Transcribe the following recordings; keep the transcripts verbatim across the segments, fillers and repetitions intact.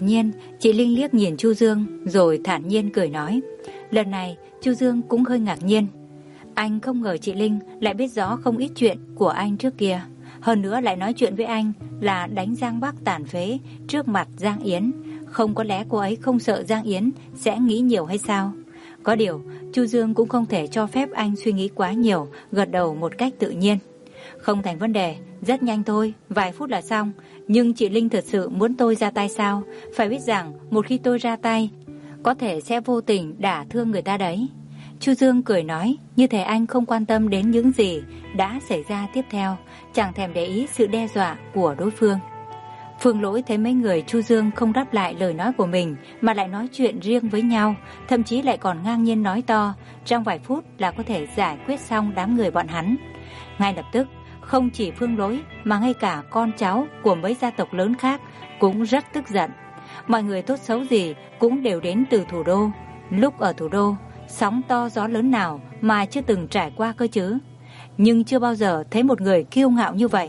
nhiên, chị Linh liếc nhìn Chu Dương rồi thản nhiên cười nói. Lần này, Chu Dương cũng hơi ngạc nhiên. Anh không ngờ chị Linh lại biết rõ không ít chuyện của anh trước kia. Hơn nữa lại nói chuyện với anh là đánh Giang Bắc tàn phế trước mặt Giang Yến. Không có lẽ cô ấy không sợ Giang Yến sẽ nghĩ nhiều hay sao? Có điều, Chu Dương cũng không thể cho phép anh suy nghĩ quá nhiều, gật đầu một cách tự nhiên. Không thành vấn đề, rất nhanh thôi, vài phút là xong. Nhưng chị Linh thật sự muốn tôi ra tay sao? Phải biết rằng một khi tôi ra tay, có thể sẽ vô tình đả thương người ta đấy. Chu Dương cười nói, như thể anh không quan tâm đến những gì đã xảy ra tiếp theo, chẳng thèm để ý sự đe dọa của đối phương. Phương Lỗi thấy mấy người Chu Dương không đáp lại lời nói của mình mà lại nói chuyện riêng với nhau, thậm chí lại còn ngang nhiên nói to, trong vài phút là có thể giải quyết xong đám người bọn hắn. Ngay lập tức, không chỉ Phương Lỗi mà ngay cả con cháu của mấy gia tộc lớn khác cũng rất tức giận. Mọi người tốt xấu gì cũng đều đến từ thủ đô. Lúc ở thủ đô, sóng to gió lớn nào mà chưa từng trải qua cơ chứ. Nhưng chưa bao giờ thấy một người kiêu ngạo như vậy.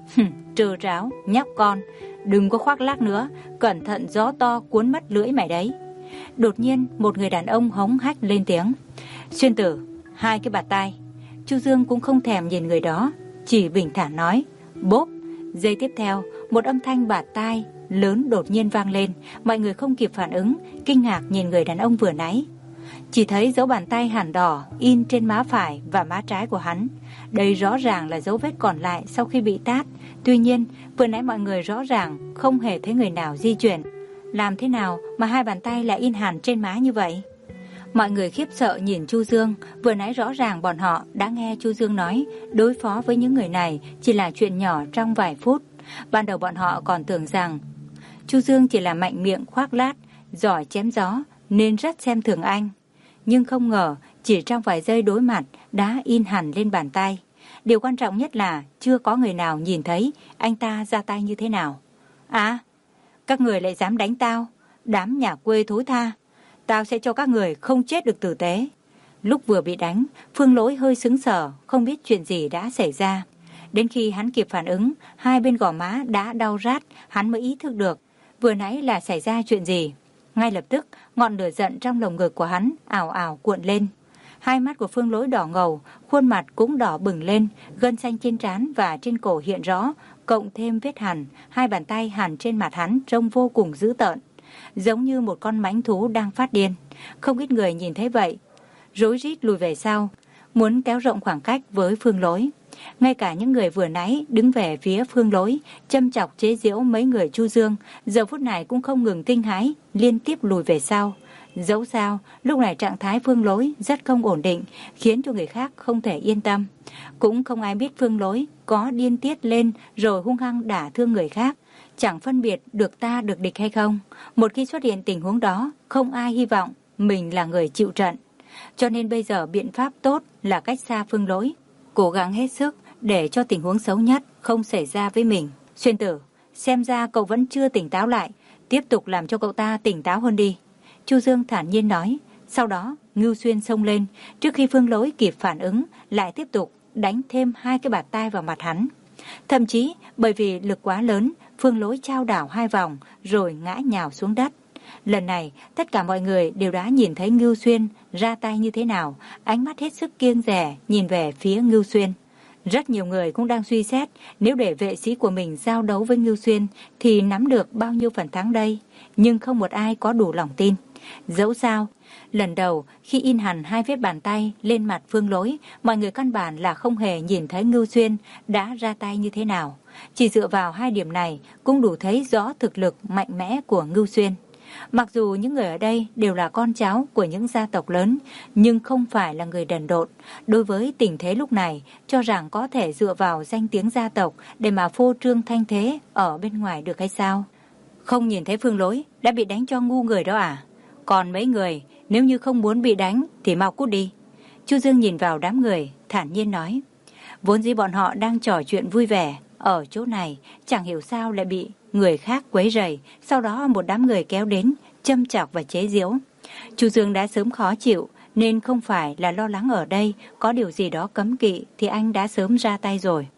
Trơ tráo, nhóc con, đừng có khoác lác nữa, cẩn thận gió to cuốn mất lưỡi mày đấy. Đột nhiên một người đàn ông hống hách lên tiếng. Xuyên Tử, hai cái bạt tai. Chu Dương cũng không thèm nhìn người đó, chỉ bình thản nói. Bốp. Giây tiếp theo, một âm thanh bạt tai lớn đột nhiên vang lên. Mọi người không kịp phản ứng, kinh ngạc nhìn người đàn ông vừa nãy. Chỉ thấy dấu bàn tay hẳn đỏ in trên má phải và má trái của hắn. Đây rõ ràng là dấu vết còn lại sau khi bị tát. Tuy nhiên, vừa nãy mọi người rõ ràng không hề thấy người nào di chuyển. Làm thế nào mà hai bàn tay lại in hẳn trên má như vậy? Mọi người khiếp sợ nhìn Chu Dương. Vừa nãy rõ ràng bọn họ đã nghe Chu Dương nói đối phó với những người này chỉ là chuyện nhỏ trong vài phút. Ban đầu bọn họ còn tưởng rằng Chu Dương chỉ là mạnh miệng khoác lác, giỏi chém gió nên rất xem thường anh. Nhưng không ngờ chỉ trong vài giây đối mặt đã in hẳn lên bàn tay. Điều quan trọng nhất là chưa có người nào nhìn thấy anh ta ra tay như thế nào. À, các người lại dám đánh tao, đám nhà quê thối tha. Tao sẽ cho các người không chết được tử tế. Lúc vừa bị đánh, Phương Lỗi hơi sững sờ, không biết chuyện gì đã xảy ra. Đến khi hắn kịp phản ứng, hai bên gò má đã đau rát, hắn mới ý thức được vừa nãy là xảy ra chuyện gì. Ngay lập tức, ngọn lửa giận trong lồng ngực của hắn ảo ảo cuộn lên. Hai mắt của Phương Lỗi đỏ ngầu, khuôn mặt cũng đỏ bừng lên, gân xanh trên trán và trên cổ hiện rõ, cộng thêm vết hằn, hai bàn tay hằn trên mặt hắn trông vô cùng dữ tợn, giống như một con mãnh thú đang phát điên. Không ít người nhìn thấy vậy, rối rít lùi về sau, muốn kéo rộng khoảng cách với Phương Lỗi. Ngay cả những người vừa nãy đứng về phía Phương Lỗi, châm chọc chế giễu mấy người Chu Dương, giờ phút này cũng không ngừng kinh hãi, liên tiếp lùi về sau. Dẫu sao, lúc này trạng thái Phương Lỗi rất không ổn định, khiến cho người khác không thể yên tâm. Cũng không ai biết Phương Lỗi có điên tiết lên rồi hung hăng đả thương người khác, chẳng phân biệt được ta được địch hay không. Một khi xuất hiện tình huống đó, không ai hy vọng mình là người chịu trận. Cho nên bây giờ biện pháp tốt là cách xa Phương Lỗi, cố gắng hết sức để cho tình huống xấu nhất không xảy ra với mình. Xuyên Tử, xem ra cậu vẫn chưa tỉnh táo lại, tiếp tục làm cho cậu ta tỉnh táo hơn đi. Chu Dương thản nhiên nói. Sau đó Ngưu Xuyên xông lên, trước khi Phương Lỗi kịp phản ứng lại tiếp tục đánh thêm hai cái bạt tai vào mặt hắn. Thậm chí bởi vì lực quá lớn, Phương Lỗi chao đảo hai vòng rồi ngã nhào xuống đất. Lần này tất cả mọi người đều đã nhìn thấy Ngưu Xuyên ra tay như thế nào, ánh mắt hết sức kiêng dè nhìn về phía Ngưu Xuyên. Rất nhiều người cũng đang suy xét nếu để vệ sĩ của mình giao đấu với Ngưu Xuyên thì nắm được bao nhiêu phần thắng đây, nhưng không một ai có đủ lòng tin. Dẫu sao, lần đầu khi in hẳn hai vết bàn tay lên mặt Phương Lỗi, mọi người căn bản là không hề nhìn thấy Ngưu Xuyên đã ra tay như thế nào. Chỉ dựa vào hai điểm này cũng đủ thấy rõ thực lực mạnh mẽ của Ngưu Xuyên. Mặc dù những người ở đây đều là con cháu của những gia tộc lớn, nhưng không phải là người đần độn. Đối với tình thế lúc này, cho rằng có thể dựa vào danh tiếng gia tộc để mà phô trương thanh thế ở bên ngoài được hay sao? Không nhìn thấy Phương Lỗi đã bị đánh cho ngu người đó à? Còn mấy người, nếu như không muốn bị đánh thì mau cút đi. Chu Dương nhìn vào đám người, thản nhiên nói. Vốn dĩ bọn họ đang trò chuyện vui vẻ ở chỗ này, chẳng hiểu sao lại bị người khác quấy rầy, sau đó một đám người kéo đến, châm chọc và chế giễu. Chu Dương đã sớm khó chịu, nên không phải là lo lắng ở đây có điều gì đó cấm kỵ thì anh đã sớm ra tay rồi.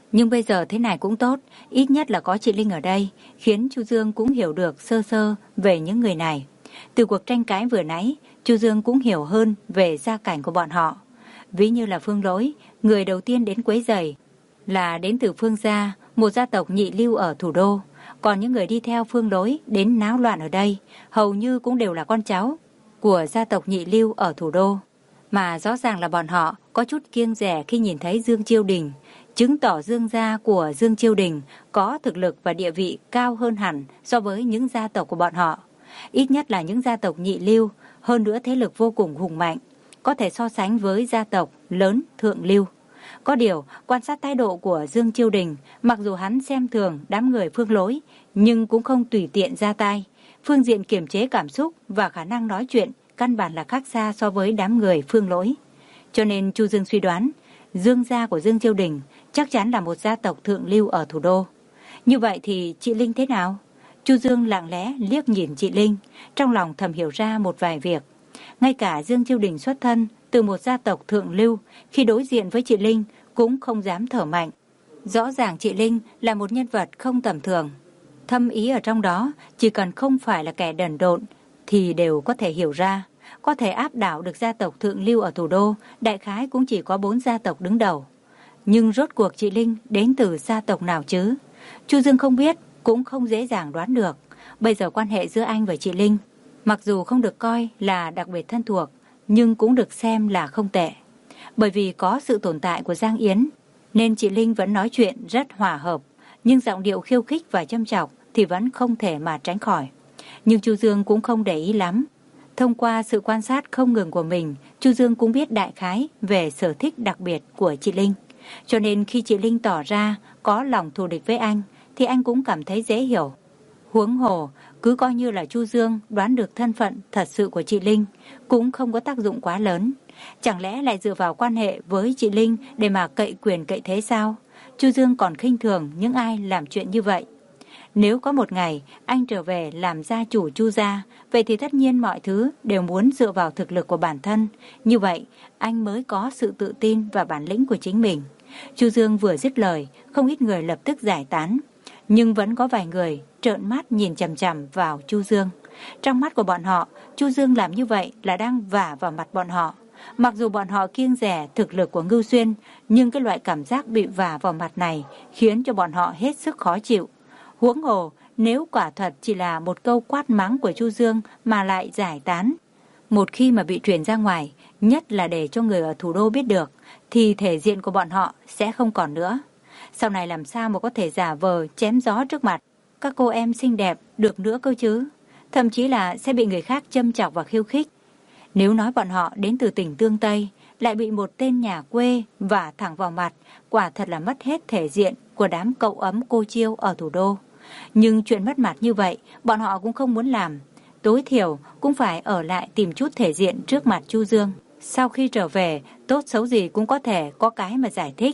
Nhưng bây giờ thế này cũng tốt, ít nhất là có chị Linh ở đây, khiến Chu Dương cũng hiểu được sơ sơ về những người này. Từ cuộc tranh cãi vừa nãy, Chu Dương cũng hiểu hơn về gia cảnh của bọn họ. Ví như là Phương Lỗi, người đầu tiên đến quấy rầy là đến từ Phương gia, một gia tộc nhị lưu ở thủ đô. Còn những người đi theo Phương Lỗi đến náo loạn ở đây, hầu như cũng đều là con cháu của gia tộc nhị lưu ở thủ đô. Mà rõ ràng là bọn họ có chút kiêng dè khi nhìn thấy Dương Chiêu Đình, chứng tỏ Dương gia của Dương Chiêu Đình có thực lực và địa vị cao hơn hẳn so với những gia tộc của bọn họ. Ít nhất là những gia tộc nhị lưu, hơn nữa thế lực vô cùng hùng mạnh, có thể so sánh với gia tộc lớn thượng lưu. Có điều, quan sát thái độ của Dương Chiêu Đình, mặc dù hắn xem thường đám người Phương Lỗi, nhưng cũng không tùy tiện ra tay. Phương diện kiềm chế cảm xúc và khả năng nói chuyện căn bản là khác xa so với đám người Phương Lỗi. Cho nên Chu Dương suy đoán, Dương gia của Dương Chiêu Đình chắc chắn là một gia tộc thượng lưu ở thủ đô. Như vậy thì chị Linh thế nào? Chu Dương lặng lẽ liếc nhìn chị Linh, trong lòng thầm hiểu ra một vài việc. Ngay cả Dương Chiêu Đình xuất thân từ một gia tộc thượng lưu, khi đối diện với chị Linh cũng không dám thở mạnh. Rõ ràng chị Linh là một nhân vật không tầm thường. Thâm ý ở trong đó, chỉ cần không phải là kẻ đần độn thì đều có thể hiểu ra. Có thể áp đảo được gia tộc thượng lưu ở thủ đô, đại khái cũng chỉ có bốn gia tộc đứng đầu. Nhưng rốt cuộc chị Linh đến từ gia tộc nào chứ? Chu Dương không biết, cũng không dễ dàng đoán được. Bây giờ quan hệ giữa anh và chị Linh, mặc dù không được coi là đặc biệt thân thuộc, nhưng cũng được xem là không tệ. Bởi vì có sự tồn tại của Giang Yến, nên chị Linh vẫn nói chuyện rất hòa hợp, nhưng giọng điệu khiêu khích và châm chọc thì vẫn không thể mà tránh khỏi. Nhưng Chu Dương cũng không để ý lắm. Thông qua sự quan sát không ngừng của mình, Chu Dương cũng biết đại khái về sở thích đặc biệt của chị Linh. Cho nên khi chị Linh tỏ ra có lòng thù địch với anh, thì anh cũng cảm thấy dễ hiểu. Huống hồ, cứ coi như là Chu Dương đoán được thân phận thật sự của chị Linh, cũng không có tác dụng quá lớn. Chẳng lẽ lại dựa vào quan hệ với chị Linh để mà cậy quyền cậy thế sao? Chu Dương còn khinh thường những ai làm chuyện như vậy. Nếu có một ngày anh trở về làm gia chủ Chu gia, vậy thì tất nhiên mọi thứ đều muốn dựa vào thực lực của bản thân. Như vậy, anh mới có sự tự tin và bản lĩnh của chính mình. Chu Dương vừa dứt lời, không ít người lập tức giải tán. Nhưng vẫn có vài người trợn mắt nhìn chằm chằm vào Chu Dương. Trong mắt của bọn họ, Chu Dương làm như vậy là đang vả vào mặt bọn họ. Mặc dù bọn họ kiêng dè thực lực của Ngưu Xuyên, nhưng cái loại cảm giác bị vả vào mặt này khiến cho bọn họ hết sức khó chịu. Huống hồ, nếu quả thật chỉ là một câu quát mắng của Chu Dương mà lại giải tán, một khi mà bị truyền ra ngoài, nhất là để cho người ở thủ đô biết được, thì thể diện của bọn họ sẽ không còn nữa. Sau này làm sao mà có thể giả vờ chém gió trước mặt các cô em xinh đẹp được nữa cơ chứ? Thậm chí là sẽ bị người khác châm chọc và khiêu khích. Nếu nói bọn họ đến từ tỉnh Tương Tây, lại bị một tên nhà quê vả thẳng vào mặt, quả thật là mất hết thể diện của đám cậu ấm cô chiêu ở thủ đô. Nhưng chuyện mất mặt như vậy, bọn họ cũng không muốn làm. Tối thiểu cũng phải ở lại tìm chút thể diện trước mặt Chu Dương. Sau khi trở về, tốt xấu gì cũng có thể có cái mà giải thích.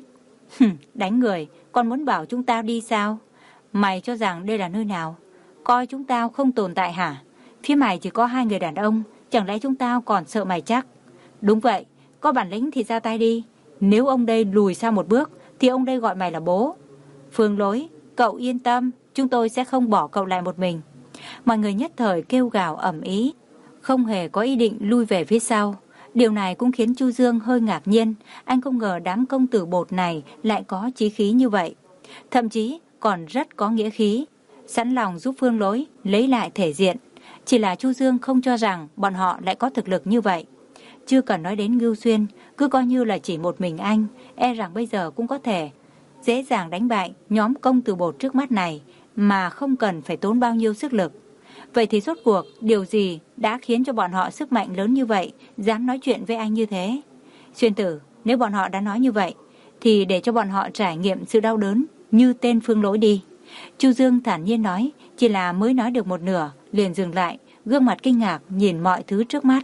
Đánh người, còn muốn bảo chúng tao đi sao? Mày cho rằng đây là nơi nào? Coi chúng tao không tồn tại hả? Phía mày chỉ có hai người đàn ông, chẳng lẽ chúng tao còn sợ mày chắc? Đúng vậy, có bản lĩnh thì ra tay đi. Nếu ông đây lùi sang một bước, thì ông đây gọi mày là bố. Phương Lỗi, cậu yên tâm, chúng tôi sẽ không bỏ cậu lại một mình. Mọi người nhất thời kêu gào ầm ĩ, không hề có ý định lui về phía sau. Điều này cũng khiến Chu Dương hơi ngạc nhiên. Anh không ngờ đám công tử bột này lại có chí khí như vậy, thậm chí còn rất có nghĩa khí, sẵn lòng giúp Phương Lỗi lấy lại thể diện. Chỉ là Chu Dương không cho rằng bọn họ lại có thực lực như vậy. Chưa cần nói đến Ngưu Xuyên, cứ coi như là chỉ một mình anh, e rằng bây giờ cũng có thể dễ dàng đánh bại nhóm công tử bột trước mắt này, mà không cần phải tốn bao nhiêu sức lực. Vậy thì rốt cuộc điều gì đã khiến cho bọn họ sức mạnh lớn như vậy, dám nói chuyện với anh như thế? Xuyên tử, nếu bọn họ đã nói như vậy, thì để cho bọn họ trải nghiệm sự đau đớn như tên Phương Lỗi đi. Chu Dương thản nhiên nói, chỉ là mới nói được một nửa, liền dừng lại, gương mặt kinh ngạc nhìn mọi thứ trước mắt.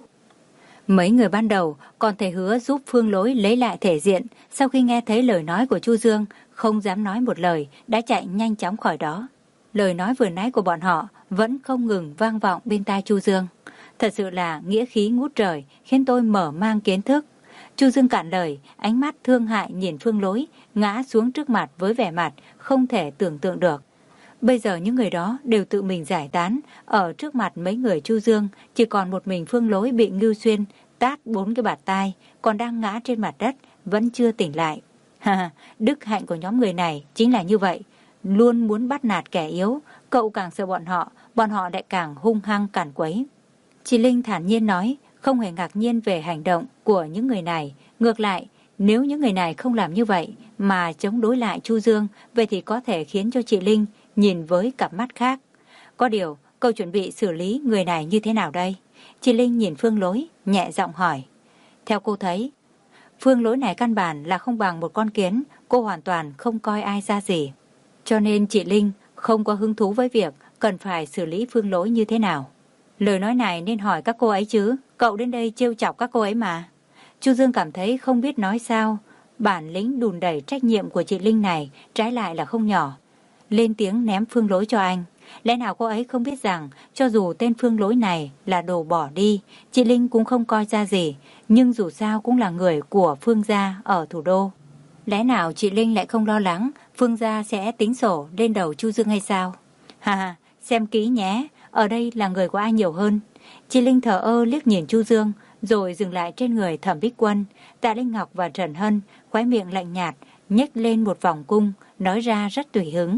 Mấy người ban đầu còn thể hứa giúp Phương Lỗi lấy lại thể diện, sau khi nghe thấy lời nói của Chu Dương, không dám nói một lời, đã chạy nhanh chóng khỏi đó. Lời nói vừa nãy của bọn họ vẫn không ngừng vang vọng bên tai Chu Dương. Thật sự là nghĩa khí ngút trời, khiến tôi mở mang kiến thức. Chu Dương cạn lời, ánh mắt thương hại nhìn Phương Lỗi ngã xuống trước mặt với vẻ mặt không thể tưởng tượng được. Bây giờ những người đó đều tự mình giải tán, ở trước mặt mấy người Chu Dương, chỉ còn một mình Phương Lỗi bị Ngưu Xuyên tát bốn cái bạt tai, còn đang ngã trên mặt đất, vẫn chưa tỉnh lại. Ha, đức hạnh của nhóm người này chính là như vậy, luôn muốn bắt nạt kẻ yếu, cậu càng sợ bọn họ, bọn họ lại càng hung hăng cản quấy. Chị Linh thản nhiên nói, không hề ngạc nhiên về hành động của những người này. Ngược lại, nếu những người này không làm như vậy mà chống đối lại Chu Dương, vậy thì có thể khiến cho chị Linh nhìn với cặp mắt khác. Có điều, cậu chuẩn bị xử lý người này như thế nào đây? Chị Linh nhìn Phương Lỗi, nhẹ giọng hỏi. Theo cô thấy, Phương Lỗi này căn bản là không bằng một con kiến, cô hoàn toàn không coi ai ra gì. Cho nên chị Linh không có hứng thú với việc cần phải xử lý Phương Lỗi như thế nào. Lời nói này nên hỏi các cô ấy chứ, cậu đến đây trêu chọc các cô ấy mà. Chu Dương cảm thấy không biết nói sao, bản lĩnh đùn đẩy trách nhiệm của chị Linh này trái lại là không nhỏ. Lên tiếng ném Phương Lỗi cho anh. Lẽ nào cô ấy không biết rằng cho dù tên Phương Lỗi này là đồ bỏ đi, chị Linh cũng không coi ra gì, nhưng dù sao cũng là người của Phương gia ở thủ đô. Lẽ nào chị Linh lại không lo lắng Phương gia sẽ tính sổ lên đầu Chu Dương hay sao? Ha ha, xem kỹ nhé, ở đây là người của ai nhiều hơn. Chị Linh thờ ơ liếc nhìn Chu Dương, rồi dừng lại trên người Thẩm Bích Quân. Tạ Linh Ngọc và Trần Hân khóe miệng lạnh nhạt, nhếch lên một vòng cung, nói ra rất tùy hứng.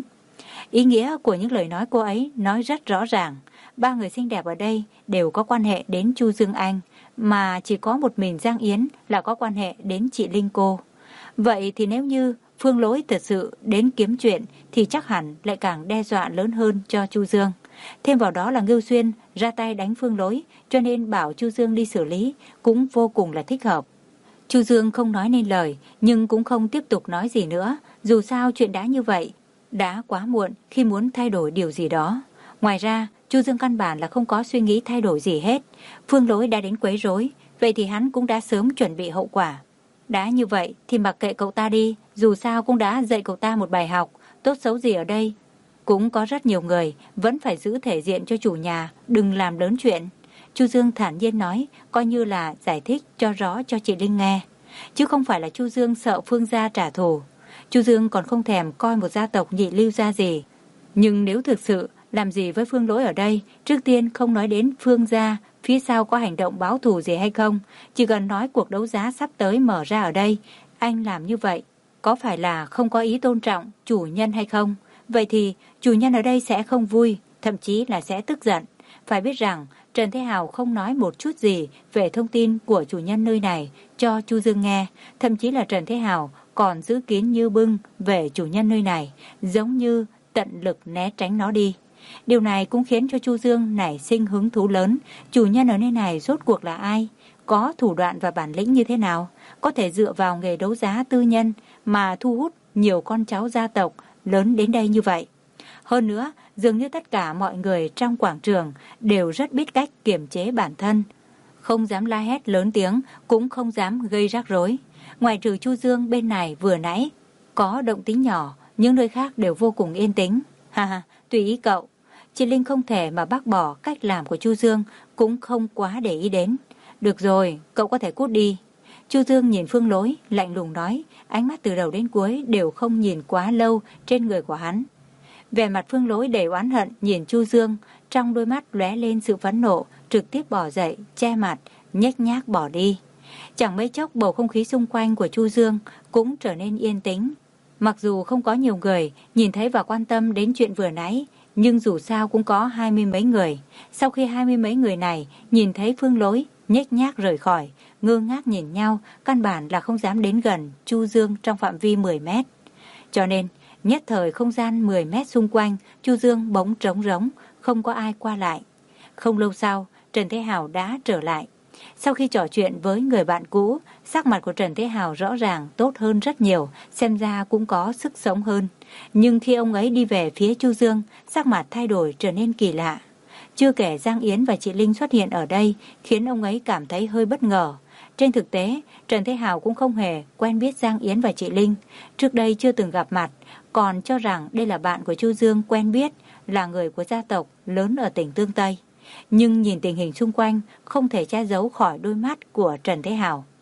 Ý nghĩa của những lời nói cô ấy nói rất rõ ràng. Ba người xinh đẹp ở đây đều có quan hệ đến Chu Dương Anh, mà chỉ có một mình Giang Yến là có quan hệ đến chị Linh cô. Vậy thì nếu như Phương Lỗi thật sự đến kiếm chuyện thì chắc hẳn lại càng đe dọa lớn hơn cho Chu Dương. Thêm vào đó là Ngưu Xuyên ra tay đánh Phương Lỗi, cho nên bảo Chu Dương đi xử lý cũng vô cùng là thích hợp. Chu Dương không nói nên lời, nhưng cũng không tiếp tục nói gì nữa. Dù sao chuyện đã như vậy, đã quá muộn khi muốn thay đổi điều gì đó. Ngoài ra, Chu Dương căn bản là không có suy nghĩ thay đổi gì hết. Phương Lỗi đã đến quấy rối, vậy thì hắn cũng đã sớm chuẩn bị hậu quả. Đã như vậy thì mặc kệ cậu ta đi, dù sao cũng đã dạy cậu ta một bài học, tốt xấu gì ở đây. Cũng có rất nhiều người vẫn phải giữ thể diện cho chủ nhà, đừng làm lớn chuyện. Chu Dương thản nhiên nói, coi như là giải thích cho rõ cho chị Linh nghe. Chứ không phải là Chu Dương sợ Phương gia trả thù. Chu Dương còn không thèm coi một gia tộc nhị lưu gia gì. Nhưng nếu thực sự làm gì với Phương Lỗi ở đây, trước tiên không nói đến Phương gia phía sau có hành động báo thù gì hay không, chỉ cần nói cuộc đấu giá sắp tới mở ra ở đây, anh làm như vậy có phải là không có ý tôn trọng chủ nhân hay không? Vậy thì chủ nhân ở đây sẽ không vui, thậm chí là sẽ tức giận. Phải biết rằng Trần Thế Hào không nói một chút gì về thông tin của chủ nhân nơi này cho Chu Dương nghe, thậm chí là Trần Thế Hào còn giữ kín như bưng về chủ nhân nơi này, giống như tận lực né tránh nó đi. Điều này cũng khiến cho Chu Dương nảy sinh hứng thú lớn. Chủ nhân ở nơi này rốt cuộc là ai? Có thủ đoạn và bản lĩnh như thế nào? Có thể dựa vào nghề đấu giá tư nhân mà thu hút nhiều con cháu gia tộc lớn đến đây như vậy. Hơn nữa, dường như tất cả mọi người trong quảng trường đều rất biết cách kiềm chế bản thân. Không dám la hét lớn tiếng, cũng không dám gây rắc rối. Ngoài trừ Chu Dương bên này vừa nãy có động tĩnh nhỏ, những nơi khác đều vô cùng yên tĩnh. Ha ha, tùy ý cậu. Chị Linh không thể mà bác bỏ cách làm của Chu Dương, cũng không quá để ý đến. Được rồi, cậu có thể cút đi. Chu Dương nhìn Phương Lỗi, lạnh lùng nói, ánh mắt từ đầu đến cuối đều không nhìn quá lâu trên người của hắn. Vẻ mặt Phương Lỗi đầy oán hận nhìn Chu Dương, trong đôi mắt lóe lên sự phẫn nộ, trực tiếp bỏ dậy, che mặt, nhếch nhác bỏ đi. Chẳng mấy chốc bầu không khí xung quanh của Chu Dương cũng trở nên yên tĩnh. Mặc dù không có nhiều người nhìn thấy và quan tâm đến chuyện vừa nãy, nhưng dù sao cũng có hai mươi mấy người. Sau khi hai mươi mấy người này nhìn thấy Phương Lỗi nhếch nhác rời khỏi, ngơ ngác nhìn nhau, căn bản là không dám đến gần Chu Dương trong phạm vi mười mét. Cho nên, nhất thời không gian mười mét xung quanh, Chu Dương bỗng trống rỗng, không có ai qua lại. Không lâu sau, Trần Thế Hào đã trở lại. Sau khi trò chuyện với người bạn cũ, sắc mặt của Trần Thế Hào rõ ràng tốt hơn rất nhiều, xem ra cũng có sức sống hơn. Nhưng khi ông ấy đi về phía Chu Dương, sắc mặt thay đổi trở nên kỳ lạ. Chưa kể Giang Yến và chị Linh xuất hiện ở đây, khiến ông ấy cảm thấy hơi bất ngờ. Trên thực tế, Trần Thế Hào cũng không hề quen biết Giang Yến và chị Linh. Trước đây chưa từng gặp mặt, còn cho rằng đây là bạn của Chu Dương quen biết, là người của gia tộc lớn ở tỉnh Tương Tây. Nhưng nhìn tình hình xung quanh, không thể che giấu khỏi đôi mắt của Trần Thế Hào.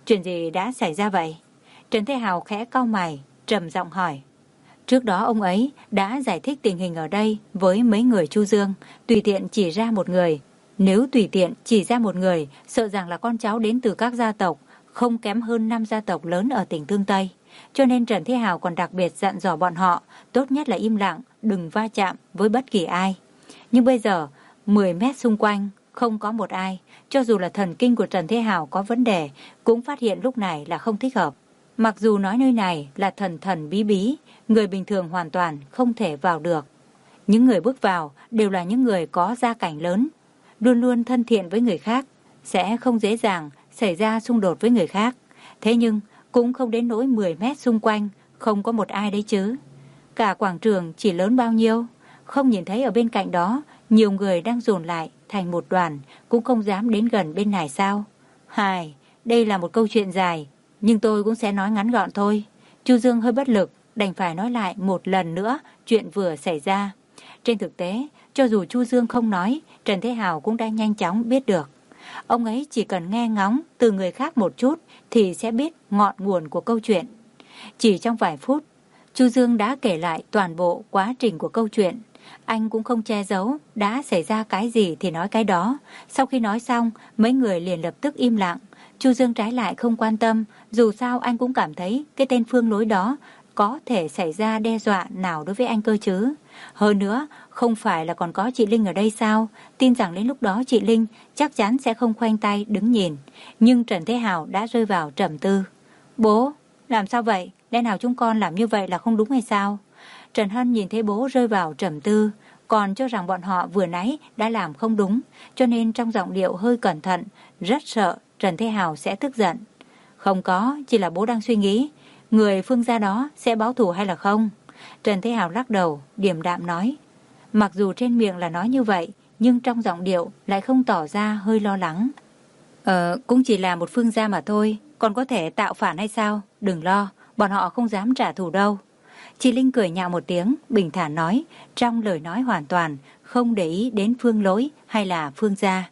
Chuyện gì đã xảy ra vậy? Trần Thế Hào khẽ cau mày, trầm giọng hỏi. Trước đó ông ấy đã giải thích tình hình ở đây với mấy người Chu Dương, tùy tiện chỉ ra một người. Nếu tùy tiện chỉ ra một người, sợ rằng là con cháu đến từ các gia tộc, không kém hơn năm gia tộc lớn ở tỉnh Tương Tây. Cho nên Trần Thế Hào còn đặc biệt dặn dò bọn họ, tốt nhất là im lặng, đừng va chạm với bất kỳ ai. Nhưng bây giờ, mười mét xung quanh, không có một ai. Cho dù là thần kinh của Trần Thế Hào có vấn đề, cũng phát hiện lúc này là không thích hợp. Mặc dù nói nơi này là thần thần bí bí, người bình thường hoàn toàn không thể vào được. Những người bước vào đều là những người có gia cảnh lớn, luôn luôn thân thiện với người khác, sẽ không dễ dàng xảy ra xung đột với người khác. Thế nhưng cũng không đến nỗi mười mét xung quanh không có một ai đấy chứ. Cả quảng trường chỉ lớn bao nhiêu, không nhìn thấy ở bên cạnh đó nhiều người đang dồn lại thành một đoàn, cũng không dám đến gần bên này sao? Hài, đây là một câu chuyện dài, nhưng tôi cũng sẽ nói ngắn gọn thôi. Chu Dương hơi bất lực, đành phải nói lại một lần nữa chuyện vừa xảy ra. Trên thực tế, cho dù Chu Dương không nói, Trần Thế Hào cũng đã nhanh chóng biết được. Ông ấy chỉ cần nghe ngóng từ người khác một chút thì sẽ biết ngọn nguồn của câu chuyện. Chỉ trong vài phút, Chu Dương đã kể lại toàn bộ quá trình của câu chuyện. Anh cũng không che giấu, đã xảy ra cái gì thì nói cái đó. Sau khi nói xong, mấy người liền lập tức im lặng. Chu Dương trái lại không quan tâm, dù sao anh cũng cảm thấy cái tên Phương Lỗi đó có thể xảy ra đe dọa nào đối với anh cơ chứ. Hơn nữa, không phải là còn có chị Linh ở đây sao? Tin rằng đến lúc đó chị Linh chắc chắn sẽ không khoanh tay đứng nhìn. Nhưng Trần Thế Hào đã rơi vào trầm tư. Bố, làm sao vậy? Lẽ nào chúng con làm như vậy là không đúng hay sao? Trần Hân nhìn thấy bố rơi vào trầm tư, còn cho rằng bọn họ vừa nãy đã làm không đúng, cho nên trong giọng điệu hơi cẩn thận, rất sợ Trần Thế Hào sẽ tức giận. Không có, chỉ là bố đang suy nghĩ, người Phương gia đó sẽ báo thù hay là không? Trần Thế Hào lắc đầu, điềm đạm nói. Mặc dù trên miệng là nói như vậy, nhưng trong giọng điệu lại không tỏ ra hơi lo lắng. Ờ, cũng chỉ là một Phương gia mà thôi, còn có thể tạo phản hay sao? Đừng lo, bọn họ không dám trả thù đâu. Chị Linh cười nhạo một tiếng, bình thản nói, trong lời nói hoàn toàn không để ý đến Phương Lỗi hay là Phương gia.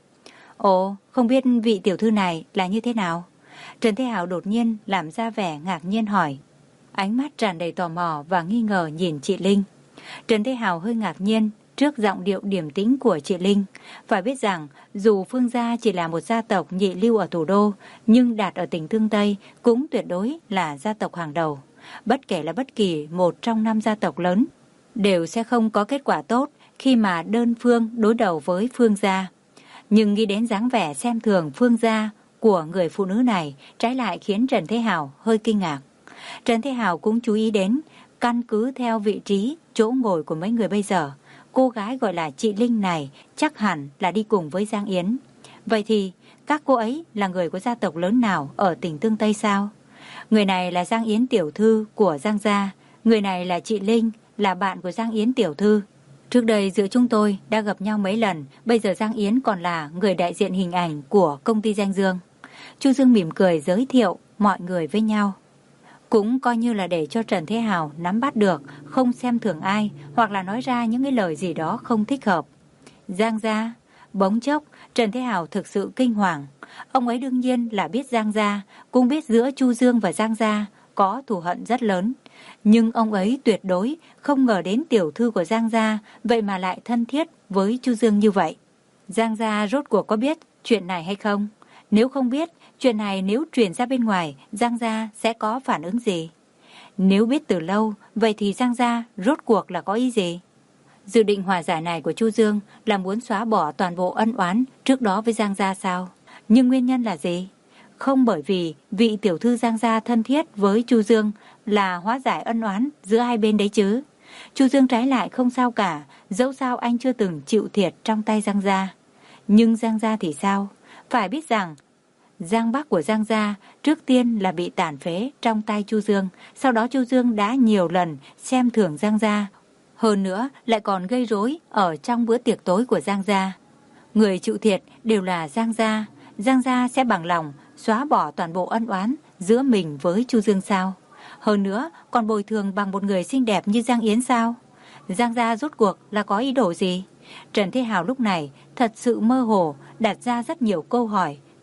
Ồ, không biết vị tiểu thư này là như thế nào? Trần Thế Hào đột nhiên làm ra vẻ ngạc nhiên hỏi. Ánh mắt tràn đầy tò mò và nghi ngờ nhìn chị Linh. Trần Thế Hào hơi ngạc nhiên trước giọng điệu điềm tĩnh của chị Linh. Phải biết rằng dù Phương gia chỉ là một gia tộc nhị lưu ở thủ đô, nhưng đạt ở tỉnh Tương Tây cũng tuyệt đối là gia tộc hàng đầu. Bất kể là bất kỳ một trong năm gia tộc lớn, đều sẽ không có kết quả tốt khi mà đơn phương đối đầu với Phương gia. Nhưng nghĩ đến dáng vẻ xem thường Phương gia của người phụ nữ này trái lại khiến Trần Thế Hào hơi kinh ngạc. Trần Thế Hào cũng chú ý đến, căn cứ theo vị trí, chỗ ngồi của mấy người bây giờ, cô gái gọi là chị Linh này chắc hẳn là đi cùng với Giang Yến. Vậy thì các cô ấy là người của gia tộc lớn nào ở tỉnh Tương Tây sao? Người này là Giang Yến tiểu thư của Giang gia, người này là chị Linh, là bạn của Giang Yến tiểu thư. Trước đây giữa chúng tôi đã gặp nhau mấy lần, bây giờ Giang Yến còn là người đại diện hình ảnh của công ty Danh Dương. Chu Dương mỉm cười giới thiệu mọi người với nhau. Cũng coi như là để cho Trần Thế Hào nắm bắt được, không xem thường ai, hoặc là nói ra những cái lời gì đó không thích hợp. Giang gia, bỗng chốc, Trần Thế Hào thực sự kinh hoàng. Ông ấy đương nhiên là biết Giang gia, cũng biết giữa Chu Dương và Giang gia có thù hận rất lớn. Nhưng ông ấy tuyệt đối không ngờ đến tiểu thư của Giang gia, vậy mà lại thân thiết với Chu Dương như vậy. Giang gia rốt cuộc có biết chuyện này hay không? Nếu không biết, chuyện này nếu truyền ra bên ngoài, Giang gia sẽ có phản ứng gì? Nếu biết từ lâu, vậy thì Giang gia rốt cuộc là có ý gì? Dự định hòa giải này của Chu Dương là muốn xóa bỏ toàn bộ ân oán trước đó với Giang gia sao? Nhưng nguyên nhân là gì? Không bởi vì vị tiểu thư Giang gia thân thiết với Chu Dương là hóa giải ân oán giữa hai bên đấy chứ. Chu Dương trái lại không sao cả, dẫu sao anh chưa từng chịu thiệt trong tay Giang gia. Nhưng Giang gia thì sao? Phải biết rằng Giang Bắc của Giang gia trước tiên là bị tàn phế trong tay Chu Dương, sau đó Chu Dương đã nhiều lần xem thường Giang gia, hơn nữa lại còn gây rối ở trong bữa tiệc tối của Giang gia. Người chịu thiệt đều là Giang gia, Giang gia sẽ bằng lòng xóa bỏ toàn bộ ân oán giữa mình với Chu Dương sao? Hơn nữa còn bồi thường bằng một người xinh đẹp như Giang Yến sao? Giang gia rốt cuộc là có ý đồ gì? Trần Thế Hào lúc này thật sự mơ hồ, đặt ra rất nhiều câu hỏi,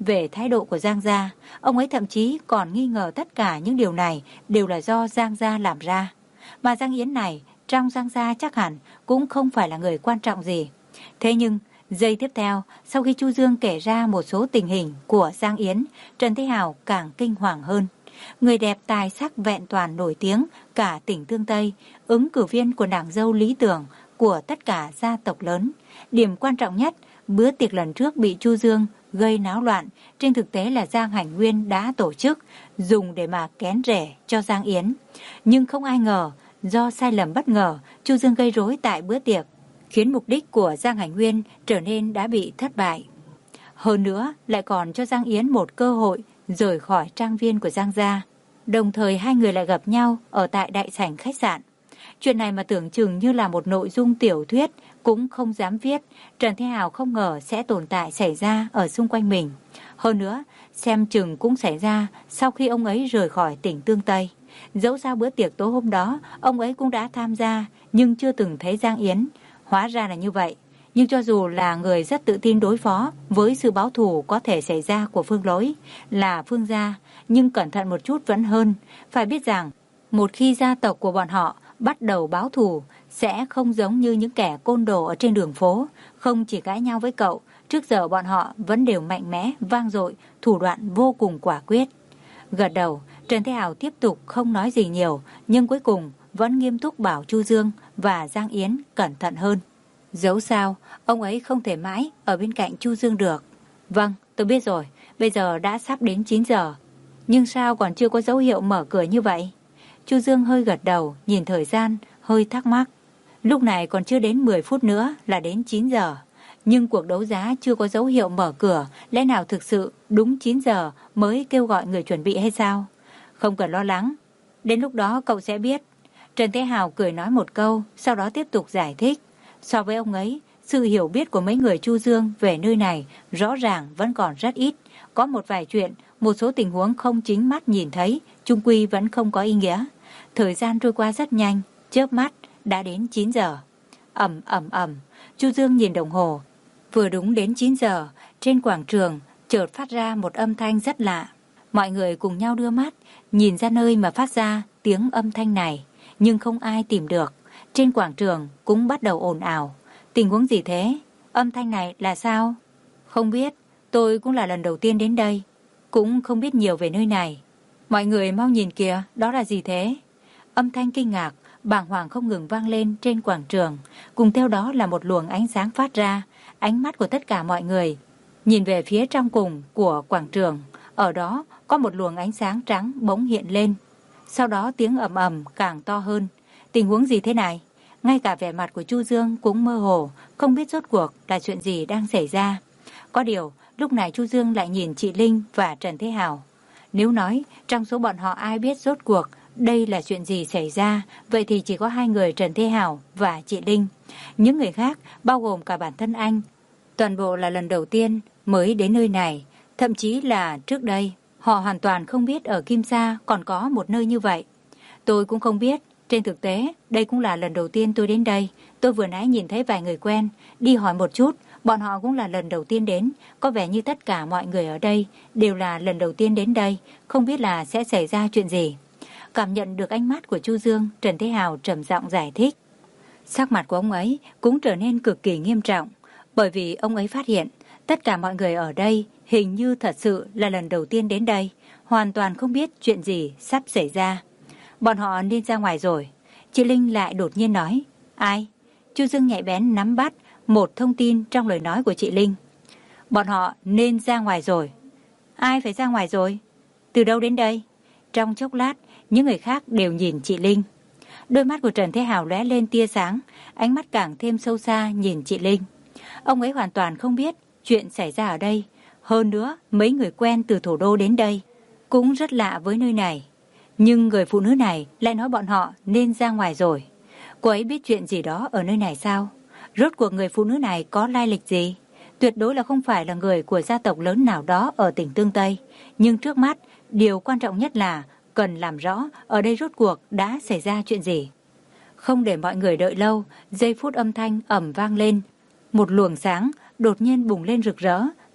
về thái độ của Giang gia. Ông ấy thậm chí còn nghi ngờ tất cả những điều này đều là do Giang gia làm ra. Mà Giang Yến này, trong Giang gia chắc hẳn cũng không phải là người quan trọng gì. Thế nhưng, giây tiếp theo, sau khi Chu Dương kể ra một số tình hình của Giang Yến, Trần Thế Hào càng kinh hoàng hơn. Người đẹp tài sắc vẹn toàn nổi tiếng cả tỉnh Tương Tây, ứng cử viên của nàng dâu lý tưởng của tất cả gia tộc lớn. Điểm quan trọng nhất, bữa tiệc lần trước bị Chu Dương gây náo loạn, trên thực tế là Giang Hành Nguyên đã tổ chức, dùng để mà kén rẻ cho Giang Yến. Nhưng không ai ngờ, do sai lầm bất ngờ, Chu Dương gây rối tại bữa tiệc, khiến mục đích của Giang Hành Nguyên trở nên đã bị thất bại. Hơn nữa, lại còn cho Giang Yến một cơ hội rời khỏi trang viên của Giang gia. Đồng thời hai người lại gặp nhau ở tại đại sảnh khách sạn. Chuyện này mà tưởng chừng như là một nội dung tiểu thuyết cũng không dám viết, Trần Thế Hào không ngờ sẽ tồn tại xảy ra ở xung quanh mình. Hơn nữa, xem chừng cũng xảy ra sau khi ông ấy rời khỏi tỉnh Tương Tây. Dẫu sao bữa tiệc tối hôm đó, ông ấy cũng đã tham gia, nhưng chưa từng thấy Giang Yến. Hóa ra là như vậy. Nhưng cho dù là người rất tự tin đối phó với sự báo thù có thể xảy ra của Phương Lỗi, là Phương gia, nhưng cẩn thận một chút vẫn hơn. Phải biết rằng, một khi gia tộc của bọn họ bắt đầu báo thù, sẽ không giống như những kẻ côn đồ ở trên đường phố, không chỉ cãi nhau với cậu, trước giờ bọn họ vẫn đều mạnh mẽ, vang dội, thủ đoạn vô cùng quả quyết. Gật đầu, Trần Thế Hào tiếp tục không nói gì nhiều, nhưng cuối cùng vẫn nghiêm túc bảo Chu Dương và Giang Yến cẩn thận hơn. Dẫu sao, ông ấy không thể mãi ở bên cạnh Chu Dương được. Vâng, tôi biết rồi, bây giờ đã sắp đến chín giờ. Nhưng sao còn chưa có dấu hiệu mở cửa như vậy? Chu Dương hơi gật đầu, nhìn thời gian, hơi thắc mắc. Lúc này còn chưa đến mười phút nữa là đến chín giờ. Nhưng cuộc đấu giá chưa có dấu hiệu mở cửa, lẽ nào thực sự đúng chín giờ mới kêu gọi người chuẩn bị hay sao? Không cần lo lắng, đến lúc đó cậu sẽ biết. Trần Thế Hào cười nói một câu, sau đó tiếp tục giải thích. So với ông ấy, sự hiểu biết của mấy người Chu Dương về nơi này rõ ràng vẫn còn rất ít. Có một vài chuyện, một số tình huống không chính mắt nhìn thấy, chung quy vẫn không có ý nghĩa. Thời gian trôi qua rất nhanh, chớp mắt đã đến chín giờ. Ầm ầm ầm, Chu Dương nhìn đồng hồ. Vừa đúng đến chín giờ, trên quảng trường chợt phát ra một âm thanh rất lạ. Mọi người cùng nhau đưa mắt, nhìn ra nơi mà phát ra tiếng âm thanh này, nhưng không ai tìm được. Trên quảng trường cũng bắt đầu ồn ào. Tình huống gì thế? Âm thanh này là sao? Không biết, tôi cũng là lần đầu tiên đến đây, cũng không biết nhiều về nơi này. Mọi người mau nhìn kìa, đó là gì thế? Âm thanh kinh ngạc, bàng hoàng không ngừng vang lên trên quảng trường, cùng theo đó là một luồng ánh sáng phát ra. Ánh mắt của tất cả mọi người nhìn về phía trong cùng của quảng trường, ở đó có một luồng ánh sáng trắng bỗng hiện lên. Sau đó tiếng ầm ầm càng to hơn. Tình huống gì thế này? Ngay cả vẻ mặt của Chu Dương cũng mơ hồ, không biết rốt cuộc là chuyện gì đang xảy ra. Có điều, lúc này Chu Dương lại nhìn chị Linh và Trần Thế Hào. Nếu nói trong số bọn họ ai biết rốt cuộc đây là chuyện gì xảy ra, vậy thì chỉ có hai người Trần Thế Hào và chị Linh. Những người khác, bao gồm cả bản thân anh, toàn bộ là lần đầu tiên mới đến nơi này. Thậm chí là trước đây, họ hoàn toàn không biết ở Kim Sa còn có một nơi như vậy. Tôi cũng không biết. Trên thực tế, đây cũng là lần đầu tiên tôi đến đây. Tôi vừa nãy nhìn thấy vài người quen, đi hỏi một chút, bọn họ cũng là lần đầu tiên đến. Có vẻ như tất cả mọi người ở đây đều là lần đầu tiên đến đây, không biết là sẽ xảy ra chuyện gì. Cảm nhận được ánh mắt của Chu Dương, Trần Thế Hào trầm giọng giải thích. Sắc mặt của ông ấy cũng trở nên cực kỳ nghiêm trọng, bởi vì ông ấy phát hiện tất cả mọi người ở đây hình như thật sự là lần đầu tiên đến đây, hoàn toàn không biết chuyện gì sắp xảy ra. Bọn họ nên ra ngoài rồi. Chị Linh lại đột nhiên nói. Ai? Chu Dương nhạy bén nắm bắt một thông tin trong lời nói của chị Linh. Bọn họ nên ra ngoài rồi. Ai phải ra ngoài rồi? Từ đâu đến đây? Trong chốc lát, những người khác đều nhìn chị Linh. Đôi mắt của Trần Thế Hào lóe lên tia sáng, ánh mắt càng thêm sâu xa nhìn chị Linh. Ông ấy hoàn toàn không biết chuyện xảy ra ở đây. Hơn nữa, mấy người quen từ thủ đô đến đây cũng rất lạ với nơi này. Nhưng người phụ nữ này lại nói bọn họ nên ra ngoài rồi. Cô ấy biết chuyện gì đó ở nơi này sao? Rốt cuộc người phụ nữ này có lai lịch gì? Tuyệt đối là không phải là người của gia tộc lớn nào đó ở tỉnh Tương Tây. Nhưng trước mắt, điều quan trọng nhất là cần làm rõ ở đây rốt cuộc đã xảy ra chuyện gì. Không để mọi người đợi lâu, giây phút âm thanh ầm vang lên. Một luồng sáng đột nhiên bùng lên rực rỡ,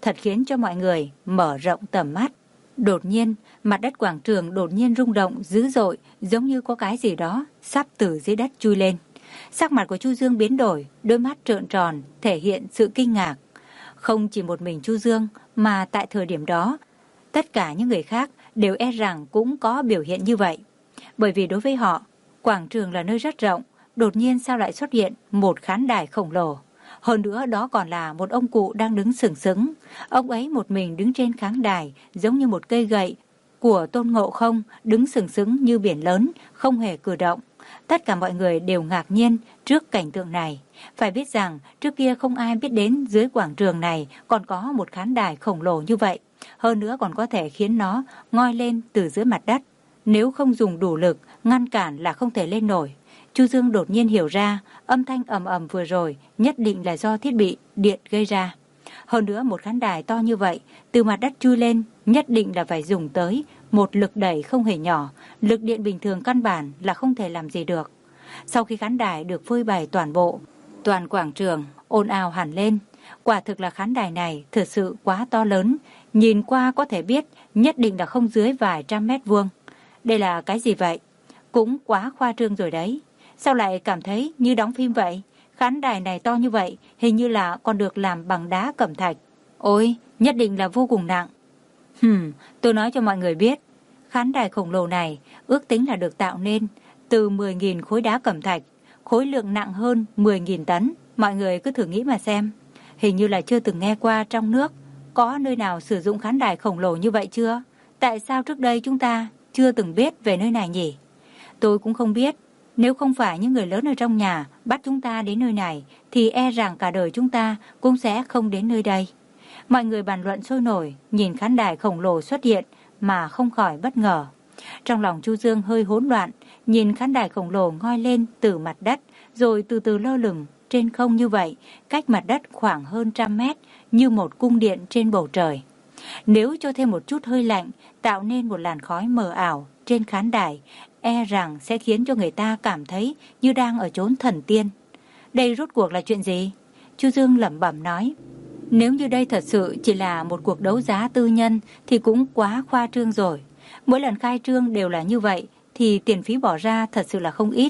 thật khiến cho mọi người mở rộng tầm mắt. Đột nhiên, mặt đất quảng trường đột nhiên rung động dữ dội, giống như có cái gì đó sắp từ dưới đất chui lên. Sắc mặt của Chu Dương biến đổi, đôi mắt trợn tròn, thể hiện sự kinh ngạc. Không chỉ một mình Chu Dương, mà tại thời điểm đó, tất cả những người khác đều e rằng cũng có biểu hiện như vậy. Bởi vì đối với họ, quảng trường là nơi rất rộng, đột nhiên sao lại xuất hiện một khán đài khổng lồ. Hơn nữa đó còn là một ông cụ đang đứng sừng sững. Ông ấy một mình đứng trên khán đài, giống như một cây gậy của Tôn Ngộ Không, đứng sừng sững như biển lớn, không hề cử động. Tất cả mọi người đều ngạc nhiên trước cảnh tượng này. Phải biết rằng trước kia không ai biết đến dưới quảng trường này còn có một khán đài khổng lồ như vậy. Hơn nữa còn có thể khiến nó ngoi lên từ dưới mặt đất. Nếu không dùng đủ lực, ngăn cản là không thể lên nổi. Chu Dương đột nhiên hiểu ra, âm thanh ầm ầm vừa rồi nhất định là do thiết bị điện gây ra. Hơn nữa một khán đài to như vậy, từ mặt đất chui lên, nhất định là phải dùng tới một lực đẩy không hề nhỏ, lực điện bình thường căn bản là không thể làm gì được. Sau khi khán đài được phơi bày toàn bộ, toàn quảng trường ồn ào hẳn lên. Quả thực là khán đài này thực sự quá to lớn, nhìn qua có thể biết nhất định là không dưới vài trăm mét vuông. Đây là cái gì vậy? Cũng quá khoa trương rồi đấy. Sao lại cảm thấy như đóng phim vậy? Khán đài này to như vậy, hình như là còn được làm bằng đá cẩm thạch. Ôi, nhất định là vô cùng nặng. Hừm, tôi nói cho mọi người biết, khán đài khổng lồ này ước tính là được tạo nên từ mười nghìn khối đá cẩm thạch, khối lượng nặng hơn mười nghìn tấn. Mọi người cứ thử nghĩ mà xem, hình như là chưa từng nghe qua trong nước có nơi nào sử dụng khán đài khổng lồ như vậy chưa? Tại sao trước đây chúng ta chưa từng biết về nơi này nhỉ? Tôi cũng không biết. Nếu không phải những người lớn ở trong nhà bắt chúng ta đến nơi này, thì e rằng cả đời chúng ta cũng sẽ không đến nơi đây. Mọi người bàn luận sôi nổi, nhìn khán đài khổng lồ xuất hiện mà không khỏi bất ngờ. Trong lòng Chu Dương hơi hỗn loạn, nhìn khán đài khổng lồ ngoi lên từ mặt đất, rồi từ từ lơ lửng trên không như vậy, cách mặt đất khoảng hơn trăm mét, như một cung điện trên bầu trời. Nếu cho thêm một chút hơi lạnh, tạo nên một làn khói mờ ảo trên khán đài, e rằng sẽ khiến cho người ta cảm thấy như đang ở chốn thần tiên. Đây rốt cuộc là chuyện gì? Chu Dương lẩm bẩm nói. Nếu như đây thật sự chỉ là một cuộc đấu giá tư nhân thì cũng quá khoa trương rồi. Mỗi lần khai trương đều là như vậy thì tiền phí bỏ ra thật sự là không ít.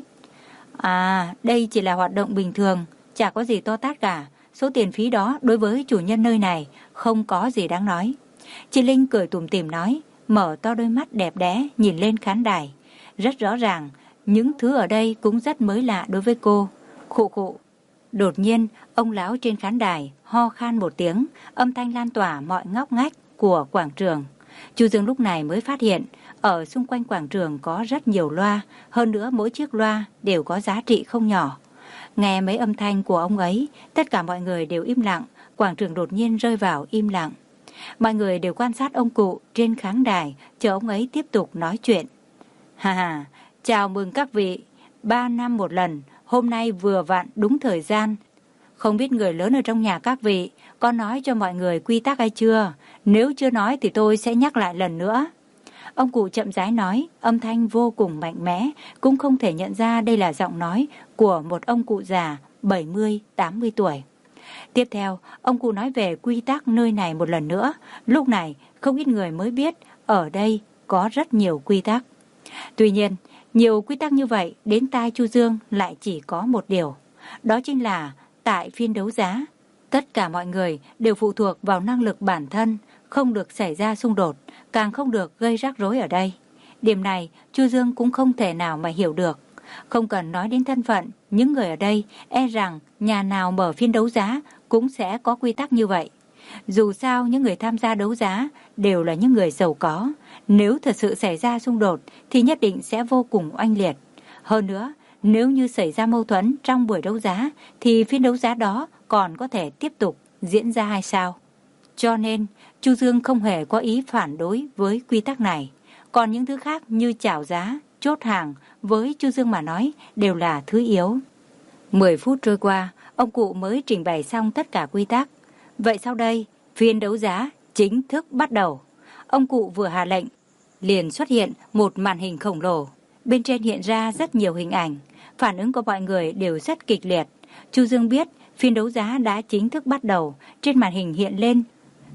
À, đây chỉ là hoạt động bình thường, chả có gì to tát cả. Số tiền phí đó đối với chủ nhân nơi này không có gì đáng nói. Chị Linh cười tủm tỉm nói, mở to đôi mắt đẹp đẽ nhìn lên khán đài. Rất rõ ràng, những thứ ở đây cũng rất mới lạ đối với cô. Khụ khụ. Đột nhiên, ông lão trên khán đài ho khan một tiếng, âm thanh lan tỏa mọi ngóc ngách của quảng trường. Chu Dương lúc này mới phát hiện, ở xung quanh quảng trường có rất nhiều loa, hơn nữa mỗi chiếc loa đều có giá trị không nhỏ. Nghe mấy âm thanh của ông ấy, tất cả mọi người đều im lặng, quảng trường đột nhiên rơi vào im lặng. Mọi người đều quan sát ông cụ trên khán đài, chờ ông ấy tiếp tục nói chuyện. Hà hà, chào mừng các vị, ba năm một lần, hôm nay vừa vặn đúng thời gian. Không biết người lớn ở trong nhà các vị có nói cho mọi người quy tắc hay chưa? Nếu chưa nói thì tôi sẽ nhắc lại lần nữa. Ông cụ chậm rãi nói, âm thanh vô cùng mạnh mẽ, cũng không thể nhận ra đây là giọng nói của một ông cụ già bảy mươi tám mươi tuổi. Tiếp theo, ông cụ nói về quy tắc nơi này một lần nữa. Lúc này, không ít người mới biết ở đây có rất nhiều quy tắc. Tuy nhiên, nhiều quy tắc như vậy đến tai Chu Dương lại chỉ có một điều. Đó chính là tại phiên đấu giá, tất cả mọi người đều phụ thuộc vào năng lực bản thân, không được xảy ra xung đột, càng không được gây rắc rối ở đây. Điểm này, Chu Dương cũng không thể nào mà hiểu được. Không cần nói đến thân phận, những người ở đây e rằng nhà nào mở phiên đấu giá cũng sẽ có quy tắc như vậy. Dù sao, những người tham gia đấu giá đều là những người giàu có. Nếu thật sự xảy ra xung đột thì nhất định sẽ vô cùng oanh liệt. Hơn nữa, nếu như xảy ra mâu thuẫn trong buổi đấu giá thì phiên đấu giá đó còn có thể tiếp tục diễn ra hay sao? Cho nên, Chu Dương không hề có ý phản đối với quy tắc này. Còn những thứ khác như chào giá, chốt hàng, với Chu Dương mà nói đều là thứ yếu. Mười phút trôi qua, ông cụ mới trình bày xong tất cả quy tắc. Vậy sau đây, phiên đấu giá chính thức bắt đầu. Ông cụ vừa hạ lệnh, liền xuất hiện một màn hình khổng lồ. Bên trên hiện ra rất nhiều hình ảnh. Phản ứng của mọi người đều rất kịch liệt. Chu Dương biết phiên đấu giá đã chính thức bắt đầu. Trên màn hình hiện lên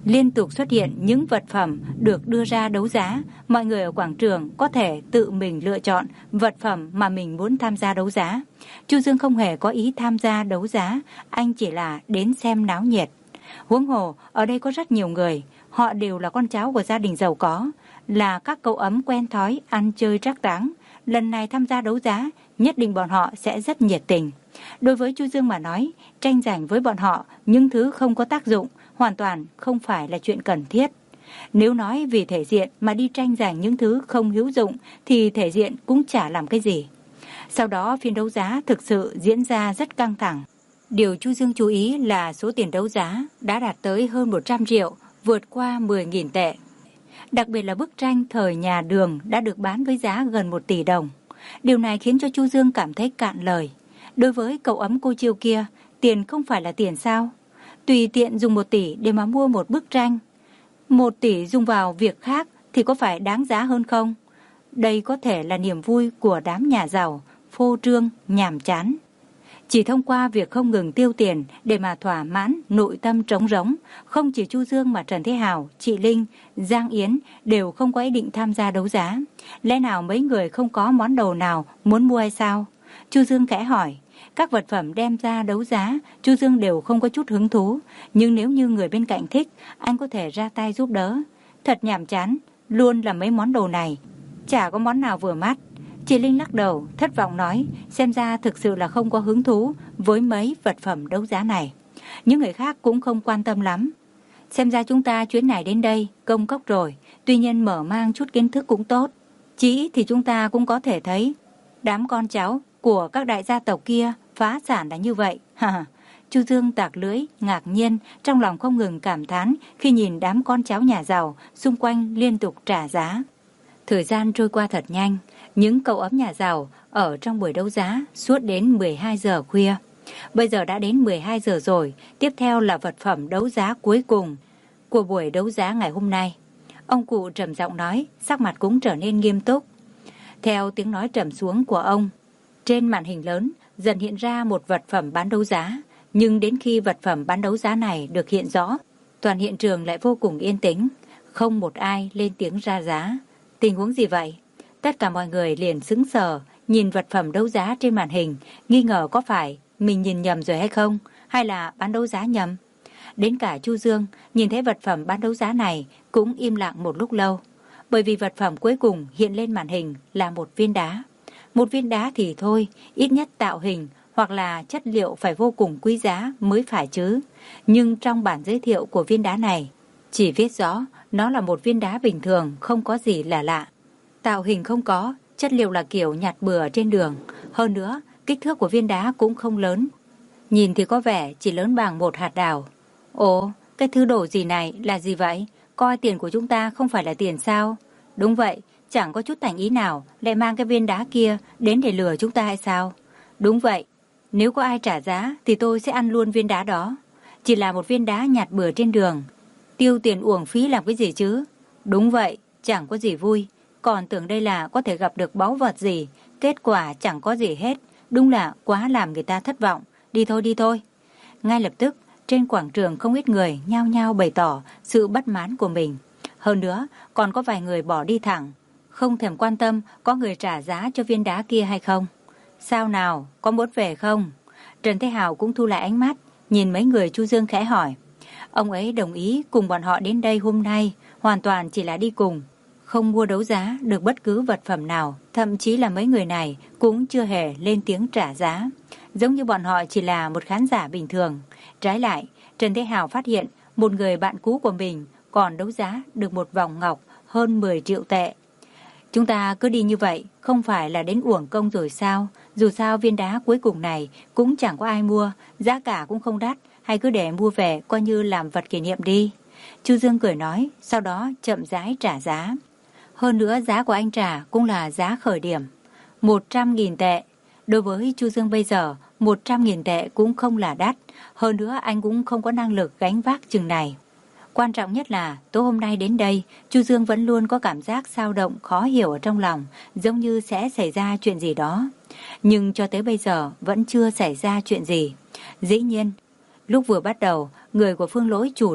Liên tục xuất hiện những vật phẩm được đưa ra đấu giá, mọi người ở quảng trường có thể tự mình lựa chọn vật phẩm mà mình muốn tham gia đấu giá. Chu Dương không hề có ý tham gia đấu giá, anh chỉ là đến xem náo nhiệt. Huống hồ, ở đây có rất nhiều người, họ đều là con cháu của gia đình giàu có, là các cậu ấm quen thói ăn chơi trác táng. Lần này tham gia đấu giá, nhất định bọn họ sẽ rất nhiệt tình. Đối với Chu Dương mà nói, tranh giành với bọn họ những thứ không có tác dụng, hoàn toàn không phải là chuyện cần thiết. Nếu nói vì thể diện mà đi tranh giành những thứ không hữu dụng thì thể diện cũng chả làm cái gì. Sau đó phiên đấu giá thực sự diễn ra rất căng thẳng. Điều Chu Dương chú ý là số tiền đấu giá đã đạt tới hơn một trăm triệu, vượt qua mười nghìn tệ. Đặc biệt là bức tranh thời nhà Đường đã được bán với giá gần một tỷ đồng. Điều này khiến cho Chu Dương cảm thấy cạn lời. Đối với cậu ấm cô Chiêu kia, tiền không phải là tiền sao? Tùy tiện dùng một tỷ để mà mua một bức tranh. Một tỷ dùng vào việc khác thì có phải đáng giá hơn không? Đây có thể là niềm vui của đám nhà giàu, phô trương, nhàm chán. Chỉ thông qua việc không ngừng tiêu tiền để mà thỏa mãn nội tâm trống rỗng, không chỉ Chu Dương mà Trần Thế Hào, chị Linh, Giang Yến đều không có ý định tham gia đấu giá. Lẽ nào mấy người không có món đồ nào muốn mua hay sao? Chu Dương khẽ hỏi. Các vật phẩm đem ra đấu giá, Chu Dương đều không có chút hứng thú. Nhưng nếu như người bên cạnh thích, anh có thể ra tay giúp đỡ. Thật nhàm chán, luôn là mấy món đồ này. Chả có món nào vừa mắt. Chị Linh lắc đầu, thất vọng nói, xem ra thực sự là không có hứng thú với mấy vật phẩm đấu giá này. Những người khác cũng không quan tâm lắm. Xem ra chúng ta chuyến này đến đây, công cốc rồi, tuy nhiên mở mang chút kiến thức cũng tốt. Chỉ ít thì chúng ta cũng có thể thấy, đám con cháu của các đại gia tộc kia phá sản là như vậy. Ha, Chu Dương tạc lưỡi, ngạc nhiên, trong lòng không ngừng cảm thán khi nhìn đám con cháu nhà giàu xung quanh liên tục trả giá. Thời gian trôi qua thật nhanh, những cậu ấm nhà giàu ở trong buổi đấu giá suốt đến mười hai giờ khuya. Bây giờ đã đến mười hai giờ rồi, tiếp theo là vật phẩm đấu giá cuối cùng của buổi đấu giá ngày hôm nay. Ông cụ trầm giọng nói, sắc mặt cũng trở nên nghiêm túc. Theo tiếng nói trầm xuống của ông, trên màn hình lớn dần hiện ra một vật phẩm bán đấu giá. Nhưng đến khi vật phẩm bán đấu giá này được hiện rõ, toàn hiện trường lại vô cùng yên tĩnh, không một ai lên tiếng ra giá. Tình huống gì vậy? Tất cả mọi người liền sững sờ, nhìn vật phẩm đấu giá trên màn hình, nghi ngờ có phải mình nhìn nhầm rồi hay không, hay là bán đấu giá nhầm. Đến cả Chu Dương nhìn thấy vật phẩm bán đấu giá này cũng im lặng một lúc lâu, bởi vì vật phẩm cuối cùng hiện lên màn hình là một viên đá. Một viên đá thì thôi, ít nhất tạo hình hoặc là chất liệu phải vô cùng quý giá mới phải chứ. Nhưng trong bản giới thiệu của viên đá này, chỉ viết rõ nó là một viên đá bình thường, không có gì là lạ. Tạo hình không có, chất liệu là kiểu nhặt bừa trên đường. Hơn nữa, kích thước của viên đá cũng không lớn. Nhìn thì có vẻ chỉ lớn bằng một hạt đào. Ồ, cái thứ đồ gì này là gì vậy? Coi tiền của chúng ta không phải là tiền sao? Đúng vậy, chẳng có chút thành ý nào lại mang cái viên đá kia đến để lừa chúng ta hay sao? Đúng vậy, nếu có ai trả giá thì tôi sẽ ăn luôn viên đá đó. Chỉ là một viên đá nhặt bừa trên đường, tiêu tiền uổng phí làm cái gì chứ? Đúng vậy, chẳng có gì vui. Còn tưởng đây là có thể gặp được báu vật gì, kết quả chẳng có gì hết. Đúng là quá làm người ta thất vọng. Đi thôi đi thôi. Ngay lập tức trên quảng trường không ít người nhao nhao bày tỏ sự bất mãn của mình. Hơn nữa còn có vài người bỏ đi thẳng, không thèm quan tâm có người trả giá cho viên đá kia hay không. Sao nào, có muốn về không? Trần Thế Hào cũng thu lại ánh mắt, nhìn mấy người Chu Dương khẽ hỏi. Ông ấy đồng ý cùng bọn họ đến đây hôm nay, hoàn toàn chỉ là đi cùng, không mua đấu giá được bất cứ vật phẩm nào, thậm chí là mấy người này cũng chưa hề lên tiếng trả giá. Giống như bọn họ chỉ là một khán giả bình thường. Trái lại, Trần Thế Hào phát hiện một người bạn cũ của mình còn đấu giá được một vòng ngọc hơn mười triệu tệ. Chúng ta cứ đi như vậy, không phải là đến uổng công rồi sao? Dù sao viên đá cuối cùng này cũng chẳng có ai mua, giá cả cũng không đắt, hay cứ để mua về coi như làm vật kỷ niệm đi. Chu Dương cười nói, sau đó chậm rãi trả giá. Hơn nữa giá của anh trả cũng là giá khởi điểm, một trăm nghìn tệ. Đối với Chu Dương bây giờ, một trăm nghìn tệ cũng không là đắt, hơn nữa anh cũng không có năng lực gánh vác chừng này. Quan trọng nhất là tối hôm nay đến đây, Chu Dương vẫn luôn có cảm giác xao động khó hiểu ở trong lòng, giống như sẽ xảy ra chuyện gì đó. Nhưng cho tới bây giờ vẫn chưa xảy ra chuyện gì. Dĩ nhiên, lúc vừa bắt đầu, người của Phương Lỗi chủ động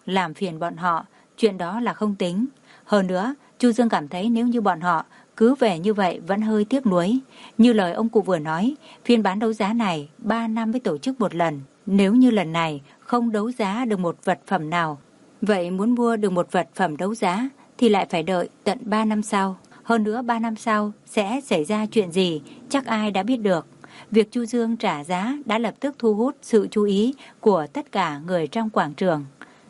làm phiền bọn họ, chuyện đó là không tính. Hơn nữa, Chu Dương cảm thấy nếu như bọn họ cứ về như vậy vẫn hơi tiếc nuối. Như lời ông cụ vừa nói, phiên bán đấu giá này ba năm mới tổ chức một lần. Nếu như lần này không đấu giá được một vật phẩm nào, vậy muốn mua được một vật phẩm đấu giá thì lại phải đợi tận ba năm sau. Hơn nữa ba năm sau sẽ xảy ra chuyện gì chắc ai đã biết được. Việc Chu Dương trả giá đã lập tức thu hút sự chú ý của tất cả người trong quảng trường.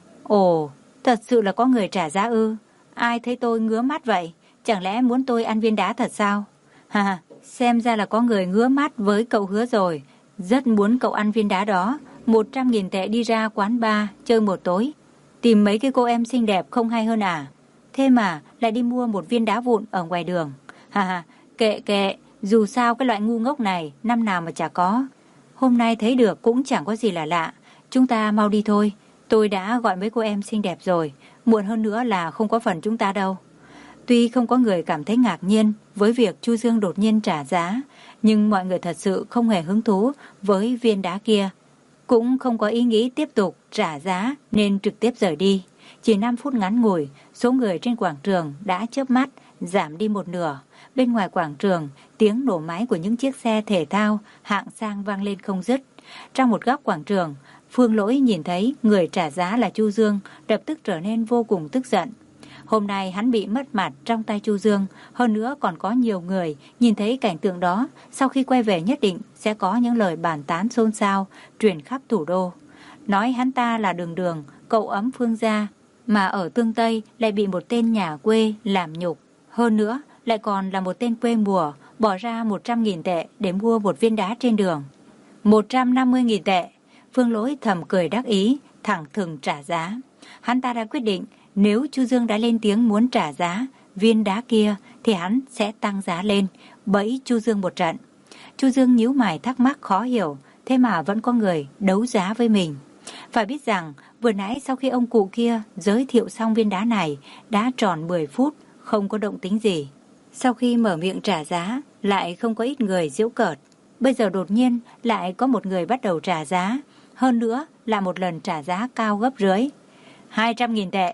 Ồ, thật sự là có người trả giá ư? Ai thấy tôi ngứa mắt vậy? Chẳng lẽ muốn tôi ăn viên đá thật sao? Ha, xem ra là có người ngứa mắt với cậu Hứa rồi. Rất muốn cậu ăn viên đá đó. Một trăm nghìn tệ đi ra quán bar chơi một tối. Tìm mấy cái cô em xinh đẹp không hay hơn à? Thế mà lại đi mua một viên đá vụn ở ngoài đường. Ha ha, kệ kệ, dù sao cái loại ngu ngốc này năm nào mà chả có. Hôm nay thấy được cũng chẳng có gì là lạ. Chúng ta mau đi thôi. Tôi đã gọi mấy cô em xinh đẹp rồi. Muộn hơn nữa là không có phần chúng ta đâu. Tuy không có người cảm thấy ngạc nhiên với việc Chu Dương đột nhiên trả giá, nhưng mọi người thật sự không hề hứng thú với viên đá kia. Cũng không có ý nghĩ tiếp tục trả giá nên trực tiếp rời đi. Chỉ năm phút ngắn ngủi, số người trên quảng trường đã chớp mắt giảm đi một nửa. Bên ngoài quảng trường, tiếng nổ máy của những chiếc xe thể thao hạng sang vang lên không dứt. Trong một góc quảng trường, Phương Lỗi nhìn thấy người trả giá là Chu Dương, lập tức trở nên vô cùng tức giận. Hôm nay hắn bị mất mặt trong tay Chu Dương, hơn nữa còn có nhiều người nhìn thấy cảnh tượng đó, sau khi quay về nhất định sẽ có những lời bàn tán xôn xao truyền khắp thủ đô. Nói hắn ta là Đường Đường, cậu ấm Phương gia, mà ở Tương Tây lại bị một tên nhà quê làm nhục. Hơn nữa lại còn là một tên quê mùa, bỏ ra một trăm nghìn tệ để mua một viên đá trên đường. một trăm năm mươi nghìn tệ. Phương Lỗi thầm cười đắc ý, thẳng thừng trả giá. Hắn ta đã quyết định, nếu Chu Dương đã lên tiếng muốn trả giá viên đá kia thì hắn sẽ tăng giá lên, bẫy Chu Dương một trận. Chu Dương nhíu mày thắc mắc khó hiểu, thế mà vẫn có người đấu giá với mình. Phải biết rằng vừa nãy sau khi ông cụ kia giới thiệu xong viên đá này đã tròn mười phút không có động tĩnh gì. Sau khi mở miệng trả giá lại không có ít người giễu cợt. Bây giờ đột nhiên lại có một người bắt đầu trả giá, hơn nữa là một lần trả giá cao gấp rưỡi. hai trăm nghìn tệ.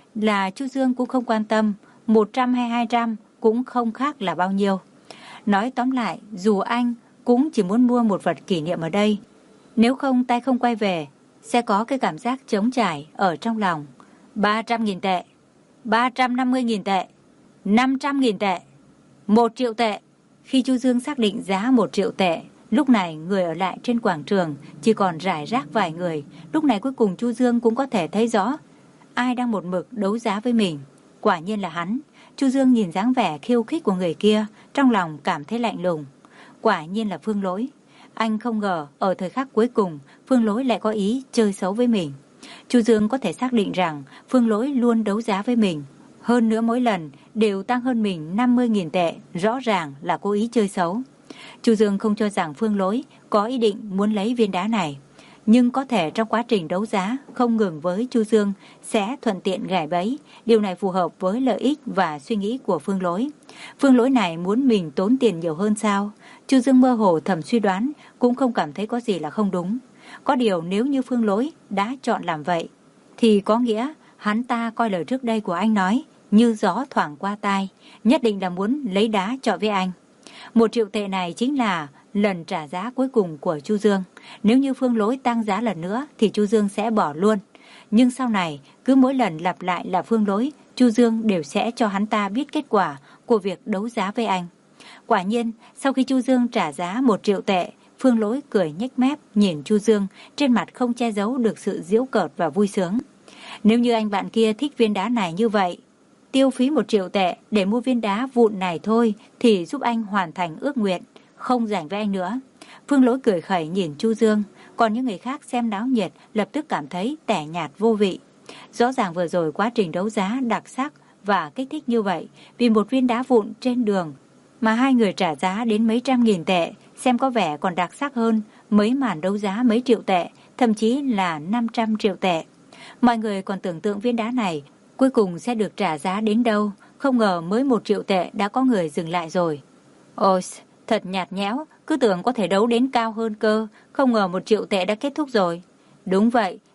Là Chu Dương cũng không quan tâm, một trăm hay hai trăm cũng không khác là bao nhiêu. Nói tóm lại, dù anh cũng chỉ muốn mua một vật kỷ niệm ở đây, nếu không tay không quay về, sẽ có cái cảm giác trống trải ở trong lòng. ba trăm nghìn tệ, ba trăm năm mươi nghìn tệ, năm trăm nghìn tệ, một triệu tệ. Khi Chu Dương xác định giá một triệu tệ, lúc này người ở lại trên quảng trường chỉ còn rải rác vài người. Lúc này cuối cùng Chu Dương cũng có thể thấy rõ ai đang một mực đấu giá với mình. Quả nhiên là hắn. Chu Dương nhìn dáng vẻ khiêu khích của người kia, trong lòng cảm thấy lạnh lùng. Quả nhiên là Phương Lỗi. Anh không ngờ ở thời khắc cuối cùng Phương Lỗi lại có ý chơi xấu với mình. Chu Dương có thể xác định rằng Phương Lỗi luôn đấu giá với mình. Hơn nữa mỗi lần đều tăng hơn mình năm mươi nghìn tệ, rõ ràng là cố ý chơi xấu. Chu Dương không cho rằng Phương Lỗi có ý định muốn lấy viên đá này. Nhưng có thể trong quá trình đấu giá không ngừng với Chu Dương sẽ thuận tiện gài bẫy. Điều này phù hợp với lợi ích và suy nghĩ của Phương Lỗi. Phương Lỗi này muốn mình tốn tiền nhiều hơn sao? Chu Dương mơ hồ thầm suy đoán, cũng không cảm thấy có gì là không đúng. Có điều nếu như Phương Lỗi đã chọn làm vậy, thì có nghĩa hắn ta coi lời trước đây của anh nói như gió thoảng qua tai, nhất định là muốn lấy đá chọi với anh. Một triệu tệ này chính là lần trả giá cuối cùng của Chu Dương. Nếu như Phương Lỗi tăng giá lần nữa thì Chu Dương sẽ bỏ luôn. Nhưng sau này, cứ mỗi lần lặp lại là Phương Lỗi, Chu Dương đều sẽ cho hắn ta biết kết quả của việc đấu giá với anh. Quả nhiên, sau khi Chu Dương trả giá một triệu tệ, Phương Lỗi cười nhếch mép nhìn Chu Dương, trên mặt không che giấu được sự giễu cợt và vui sướng. Nếu như anh bạn kia thích viên đá này như vậy, tiêu phí một triệu tệ để mua viên đá vụn này thôi thì giúp anh hoàn thành ước nguyện, không rảnh với anh nữa. Phương Lỗi cười khẩy nhìn Chu Dương, còn những người khác xem náo nhiệt lập tức cảm thấy tẻ nhạt vô vị. Rõ ràng vừa rồi quá trình đấu giá đặc sắc và kích thích như vậy, vì một viên đá vụn trên đường mà hai người trả giá đến mấy trăm nghìn tệ, xem có vẻ còn đặc sắc hơn mấy màn đấu giá mấy triệu tệ, thậm chí là năm trăm triệu tệ. Mọi người còn tưởng tượng viên đá này cuối cùng sẽ được trả giá đến đâu, không ngờ mới một triệu tệ đã có người dừng lại rồi. Ôi, thật nhạt nhẽo, cứ tưởng có thể đấu đến cao hơn cơ, không ngờ một triệu tệ đã kết thúc rồi. Đúng vậy,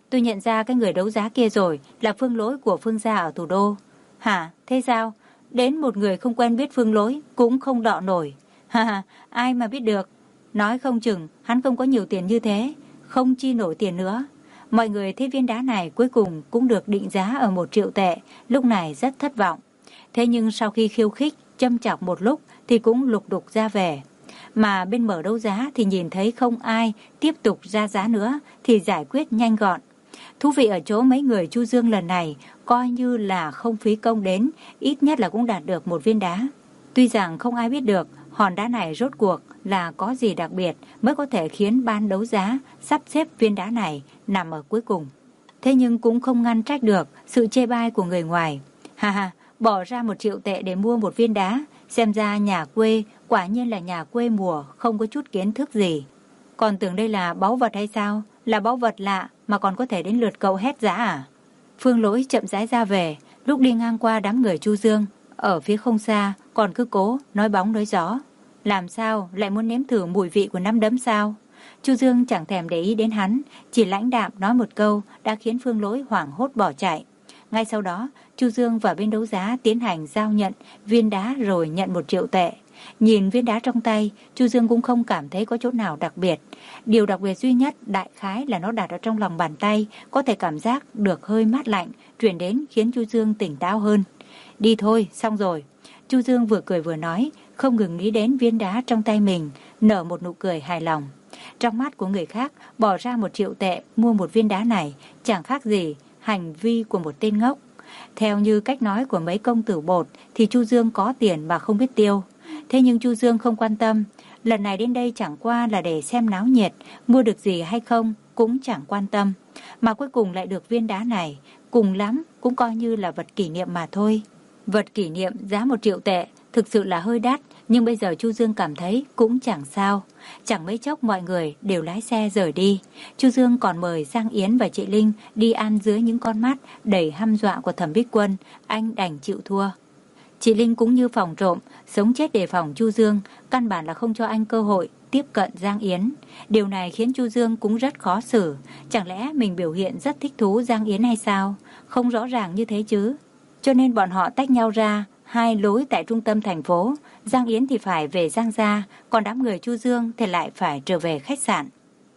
tôi nhận ra cái người đấu giá kia rồi, là Phương Lỗi của Phương gia ở thủ đô. Hả, thế sao? Đến một người không quen biết Phương Lỗi cũng không đọ nổi. Ha ha, ai mà biết được. Nói không chừng hắn không có nhiều tiền như thế, không chi nổi tiền nữa. Mọi người thấy viên đá này cuối cùng cũng được định giá ở một triệu tệ, lúc này rất thất vọng. Thế nhưng sau khi khiêu khích, châm chọc một lúc thì cũng lục đục ra về. Mà bên mở đấu giá thì nhìn thấy không ai tiếp tục ra giá nữa thì giải quyết nhanh gọn. Thú vị ở chỗ mấy người Chu Dương lần này coi như là không phí công đến, ít nhất là cũng đạt được một viên đá. Tuy rằng không ai biết được hòn đá này rốt cuộc là có gì đặc biệt mới có thể khiến ban đấu giá sắp xếp viên đá này nằm ở cuối cùng. Thế nhưng cũng không ngăn trách được sự chê bai của người ngoài. Ha ha, bỏ ra một triệu tệ để mua một viên đá, xem ra nhà quê quả nhiên là nhà quê mùa, không có chút kiến thức gì. Còn tưởng đây là báu vật hay sao? Là báu vật lạ mà còn có thể đến lượt cậu hét giá à? Phương Lỗi chậm rãi ra về, lúc đi ngang qua đám người Chu Dương, ở phía không xa còn cứ cố nói bóng nói gió. Làm sao lại muốn nếm thử mùi vị của nắm đấm sao? Chu Dương chẳng thèm để ý đến hắn, chỉ lãnh đạm nói một câu đã khiến Phương Lỗi hoảng hốt bỏ chạy. Ngay sau đó, Chu Dương và bên đấu giá tiến hành giao nhận viên đá rồi nhận một triệu tệ. Nhìn viên đá trong tay, Chu Dương cũng không cảm thấy có chỗ nào đặc biệt. Điều đặc biệt duy nhất đại khái là nó đặt ở trong lòng bàn tay, có thể cảm giác được hơi mát lạnh truyền đến khiến Chu Dương tỉnh táo hơn. Đi thôi, xong rồi. Chu Dương vừa cười vừa nói, không ngừng nghĩ đến viên đá trong tay mình, nở một nụ cười hài lòng. Trong mắt của người khác, bỏ ra một triệu tệ mua một viên đá này chẳng khác gì hành vi của một tên ngốc. Theo như cách nói của mấy công tử bột thì Chu Dương có tiền mà không biết tiêu. Thế nhưng Chu Dương không quan tâm, lần này đến đây chẳng qua là để xem náo nhiệt, mua được gì hay không cũng chẳng quan tâm. Mà cuối cùng lại được viên đá này, cùng lắm cũng coi như là vật kỷ niệm mà thôi. Vật kỷ niệm giá một triệu tệ thực sự là hơi đắt, nhưng bây giờ Chu Dương cảm thấy cũng chẳng sao. Chẳng mấy chốc mọi người đều lái xe rời đi. Chu Dương còn mời Giang Yến và chị Linh đi ăn dưới những con mắt đầy hăm dọa của Thẩm Bích Quân, anh đành chịu thua. Chị Linh cũng như phòng trộm, sống chết đề phòng Chu Dương, căn bản là không cho anh cơ hội tiếp cận Giang Yến. Điều này khiến Chu Dương cũng rất khó xử. Chẳng lẽ mình biểu hiện rất thích thú Giang Yến hay sao? Không rõ ràng như thế chứ. Cho nên bọn họ tách nhau ra, hai lối tại trung tâm thành phố. Giang Yến thì phải về Giang gia, còn đám người Chu Dương thì lại phải trở về khách sạn.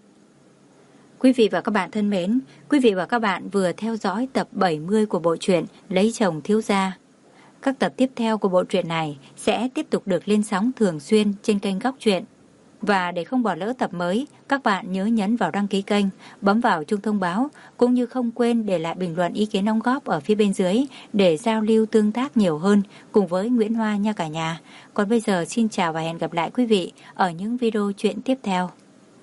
Quý vị và các bạn thân mến, quý vị và các bạn vừa theo dõi tập bảy mươi của bộ truyện Lấy chồng thiếu gia. Các tập tiếp theo của bộ truyện này sẽ tiếp tục được lên sóng thường xuyên trên kênh Góc Truyện. Và để không bỏ lỡ tập mới, các bạn nhớ nhấn vào đăng ký kênh, bấm vào chuông thông báo, cũng như không quên để lại bình luận ý kiến đóng góp ở phía bên dưới để giao lưu tương tác nhiều hơn cùng với Nguyễn Hoa nha cả nhà. Còn bây giờ xin chào và hẹn gặp lại quý vị ở những video truyện tiếp theo.